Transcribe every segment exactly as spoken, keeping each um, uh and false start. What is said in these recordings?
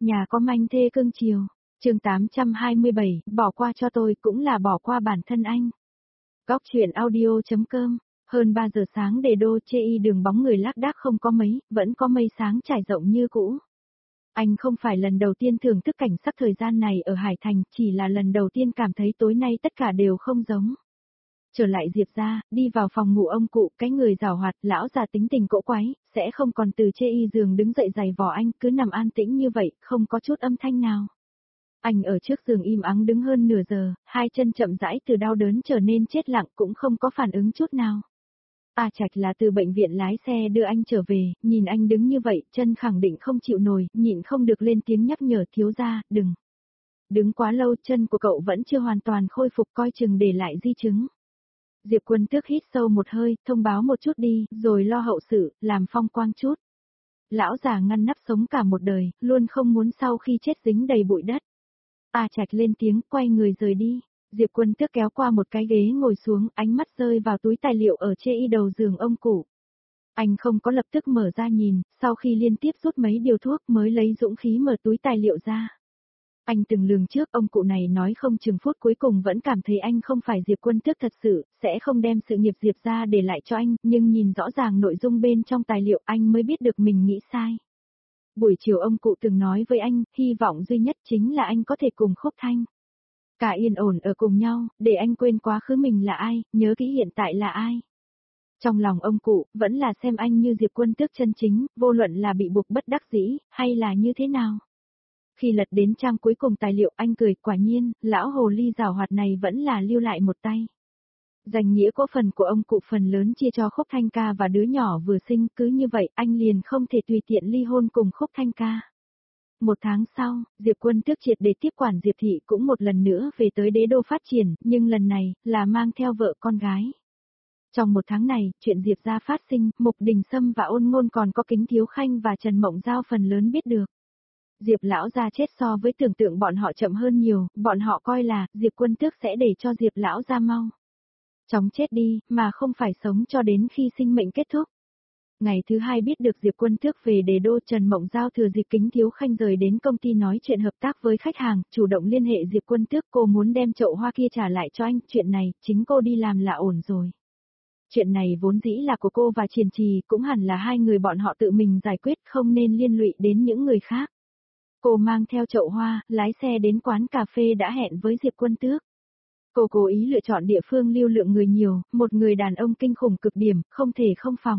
Nhà có manh thê cưng chiều. Chương tám trăm hai mươi bảy, bỏ qua cho tôi cũng là bỏ qua bản thân anh. Góc truyện audio.com. Hơn ba giờ sáng Đề Đô chê y đường bóng người lác đác không có mấy, vẫn có mây sáng trải rộng như cũ. Anh không phải lần đầu tiên thưởng thức cảnh sắc thời gian này ở Hải Thành, chỉ là lần đầu tiên cảm thấy tối nay tất cả đều không giống. Trở lại Diệp ra, đi vào phòng ngủ ông cụ, cái người giàu hoạt, lão già tính tình cỗ quái, sẽ không còn từ chê y giường đứng dậy giày vò anh, cứ nằm an tĩnh như vậy, không có chút âm thanh nào. Anh ở trước giường im ắng đứng hơn nửa giờ, hai chân chậm rãi từ đau đớn trở nên chết lặng cũng không có phản ứng chút nào. A Trạch là từ bệnh viện lái xe đưa anh trở về, nhìn anh đứng như vậy, chân khẳng định không chịu nổi, nhịn không được lên tiếng nhắc nhở thiếu gia, đừng. Đứng quá lâu chân của cậu vẫn chưa hoàn toàn khôi phục coi chừng để lại di chứng. Diệp Quân Tước hít sâu một hơi, thông báo một chút đi, rồi lo hậu sự, làm phong quang chút. Lão già ngăn nắp sống cả một đời, luôn không muốn sau khi chết dính đầy bụi đất. A Trạch lên tiếng, quay người rời đi. Diệp Quân Tước kéo qua một cái ghế ngồi xuống, ánh mắt rơi vào túi tài liệu ở chê y đầu giường ông cụ. Anh không có lập tức mở ra nhìn, sau khi liên tiếp rút mấy điều thuốc mới lấy dũng khí mở túi tài liệu ra. Anh từng lường trước ông cụ này nói không chừng phút cuối cùng vẫn cảm thấy anh không phải Diệp Quân Tước thật sự, sẽ không đem sự nghiệp Diệp ra để lại cho anh, nhưng nhìn rõ ràng nội dung bên trong tài liệu anh mới biết được mình nghĩ sai. Buổi chiều ông cụ từng nói với anh, hy vọng duy nhất chính là anh có thể cùng Khúc Thanh. Cả yên ổn ở cùng nhau, để anh quên quá khứ mình là ai, nhớ kỹ hiện tại là ai. Trong lòng ông cụ, vẫn là xem anh như Diệp Quân Tước chân chính, vô luận là bị buộc bất đắc dĩ, hay là như thế nào. Khi lật đến trang cuối cùng tài liệu anh cười, quả nhiên, lão hồ ly giảo hoạt này vẫn là lưu lại một tay. Danh nghĩa cổ phần của ông cụ phần lớn chia cho Khúc Thanh ca và đứa nhỏ vừa sinh, cứ như vậy anh liền không thể tùy tiện ly hôn cùng Khúc Thanh ca. Một tháng sau, Diệp Quân Tước triệt để tiếp quản Diệp Thị cũng một lần nữa về tới Đế Đô phát triển, nhưng lần này, là mang theo vợ con gái. Trong một tháng này, chuyện Diệp gia phát sinh, Mục Đình Sâm và Ôn Ngôn còn có Kính Thiếu Khanh và Trần Mộng Giao phần lớn biết được. Diệp lão gia chết so với tưởng tượng bọn họ chậm hơn nhiều, bọn họ coi là, Diệp Quân Tước sẽ để cho Diệp lão gia mau chóng chết đi, mà không phải sống cho đến khi sinh mệnh kết thúc. Ngày thứ hai biết được Diệp Quân Tước về Đế Đô, Trần Mộng Giao thừa dịp Kính Thiếu Khanh rời đến công ty nói chuyện hợp tác với khách hàng, chủ động liên hệ Diệp Quân Tước, cô muốn đem chậu hoa kia trả lại cho anh, chuyện này, chính cô đi làm là ổn rồi. Chuyện này vốn dĩ là của cô và Triền Trì, cũng hẳn là hai người bọn họ tự mình giải quyết, không nên liên lụy đến những người khác. Cô mang theo chậu hoa, lái xe đến quán cà phê đã hẹn với Diệp Quân Tước. Cô cố ý lựa chọn địa phương lưu lượng người nhiều, một người đàn ông kinh khủng cực điểm, không thể không phòng.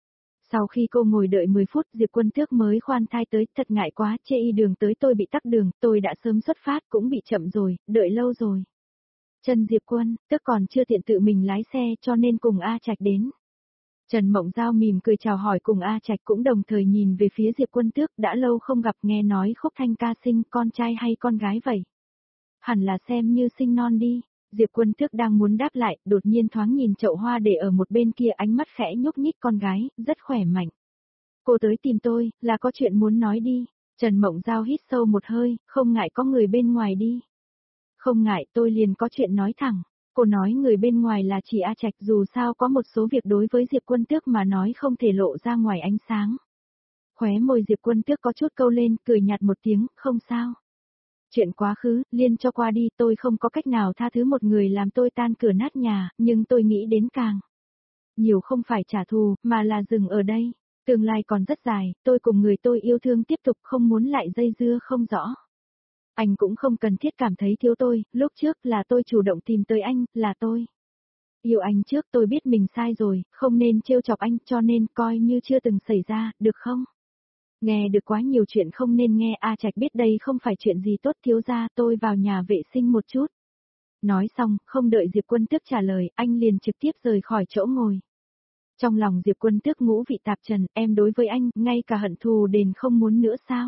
Sau khi cô ngồi đợi mười phút, Diệp Quân Tước mới khoan thai tới, thật ngại quá, chê y đường tới tôi bị tắc đường, tôi đã sớm xuất phát cũng bị chậm rồi, đợi lâu rồi. Trần Diệp Quân, Tước còn chưa tiện tự mình lái xe cho nên cùng A Trạch đến. Trần Mộng Giao mỉm cười chào hỏi cùng A Trạch cũng đồng thời nhìn về phía Diệp Quân Tước, đã lâu không gặp, nghe nói Khúc Thanh ca sinh con trai hay con gái vậy? Hẳn là xem như sinh non đi. Diệp Quân Tước đang muốn đáp lại, đột nhiên thoáng nhìn chậu hoa để ở một bên kia, ánh mắt khẽ nhúc nhích, con gái, rất khỏe mạnh. Cô tới tìm tôi, là có chuyện muốn nói đi. Trần Mộng Giao hít sâu một hơi, không ngại có người bên ngoài đi. Không ngại, tôi liền có chuyện nói thẳng. Cô nói người bên ngoài là chỉ A Trạch, dù sao có một số việc đối với Diệp Quân Tước mà nói không thể lộ ra ngoài ánh sáng. Khóe môi Diệp Quân Tước có chút câu lên, cười nhạt một tiếng, không sao. Chuyện quá khứ, liên cho qua đi, tôi không có cách nào tha thứ một người làm tôi tan cửa nát nhà, nhưng tôi nghĩ đến càng nhiều không phải trả thù, mà là dừng ở đây. Tương lai còn rất dài, tôi cùng người tôi yêu thương tiếp tục, không muốn lại dây dưa không rõ. Anh cũng không cần thiết cảm thấy thiếu tôi, lúc trước là tôi chủ động tìm tới anh, là tôi yêu anh trước, tôi biết mình sai rồi, không nên trêu chọc anh, cho nên coi như chưa từng xảy ra, được không? Nghe được quá nhiều chuyện không nên nghe. A Trạch biết đây không phải chuyện gì tốt, thiếu gia, tôi vào nhà vệ sinh một chút. Nói xong, không đợi Diệp Quân Tước trả lời, anh liền trực tiếp rời khỏi chỗ ngồi. Trong lòng Diệp Quân Tước ngũ vị tạp trần, em đối với anh, ngay cả hận thù đền không muốn nữa sao?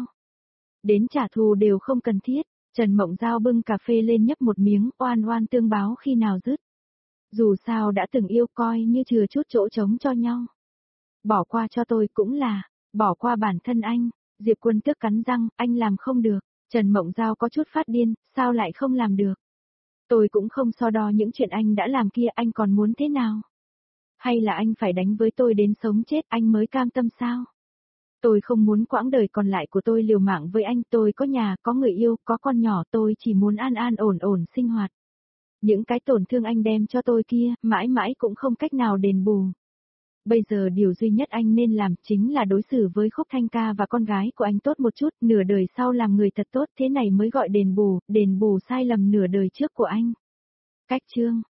Đến trả thù đều không cần thiết. Trần Mộng Giao bưng cà phê lên nhấp một miếng, oan oan tương báo khi nào dứt. Dù sao đã từng yêu, coi như chừa chút chỗ trống cho nhau. Bỏ qua cho tôi cũng là bỏ qua bản thân anh. Diệp Quân Tước cắn răng, anh làm không được. Trần Mộng Giao có chút phát điên, sao lại không làm được? Tôi cũng không so đo những chuyện anh đã làm kia, anh còn muốn thế nào? Hay là anh phải đánh với tôi đến sống chết anh mới cam tâm sao? Tôi không muốn quãng đời còn lại của tôi liều mạng với anh, tôi có nhà, có người yêu, có con nhỏ, tôi chỉ muốn an an ổn ổn sinh hoạt. Những cái tổn thương anh đem cho tôi kia, mãi mãi cũng không cách nào đền bù. Bây giờ điều duy nhất anh nên làm chính là đối xử với Khúc Thanh ca và con gái của anh tốt một chút, nửa đời sau làm người thật tốt, thế này mới gọi đền bù, đền bù sai lầm nửa đời trước của anh. Cách chương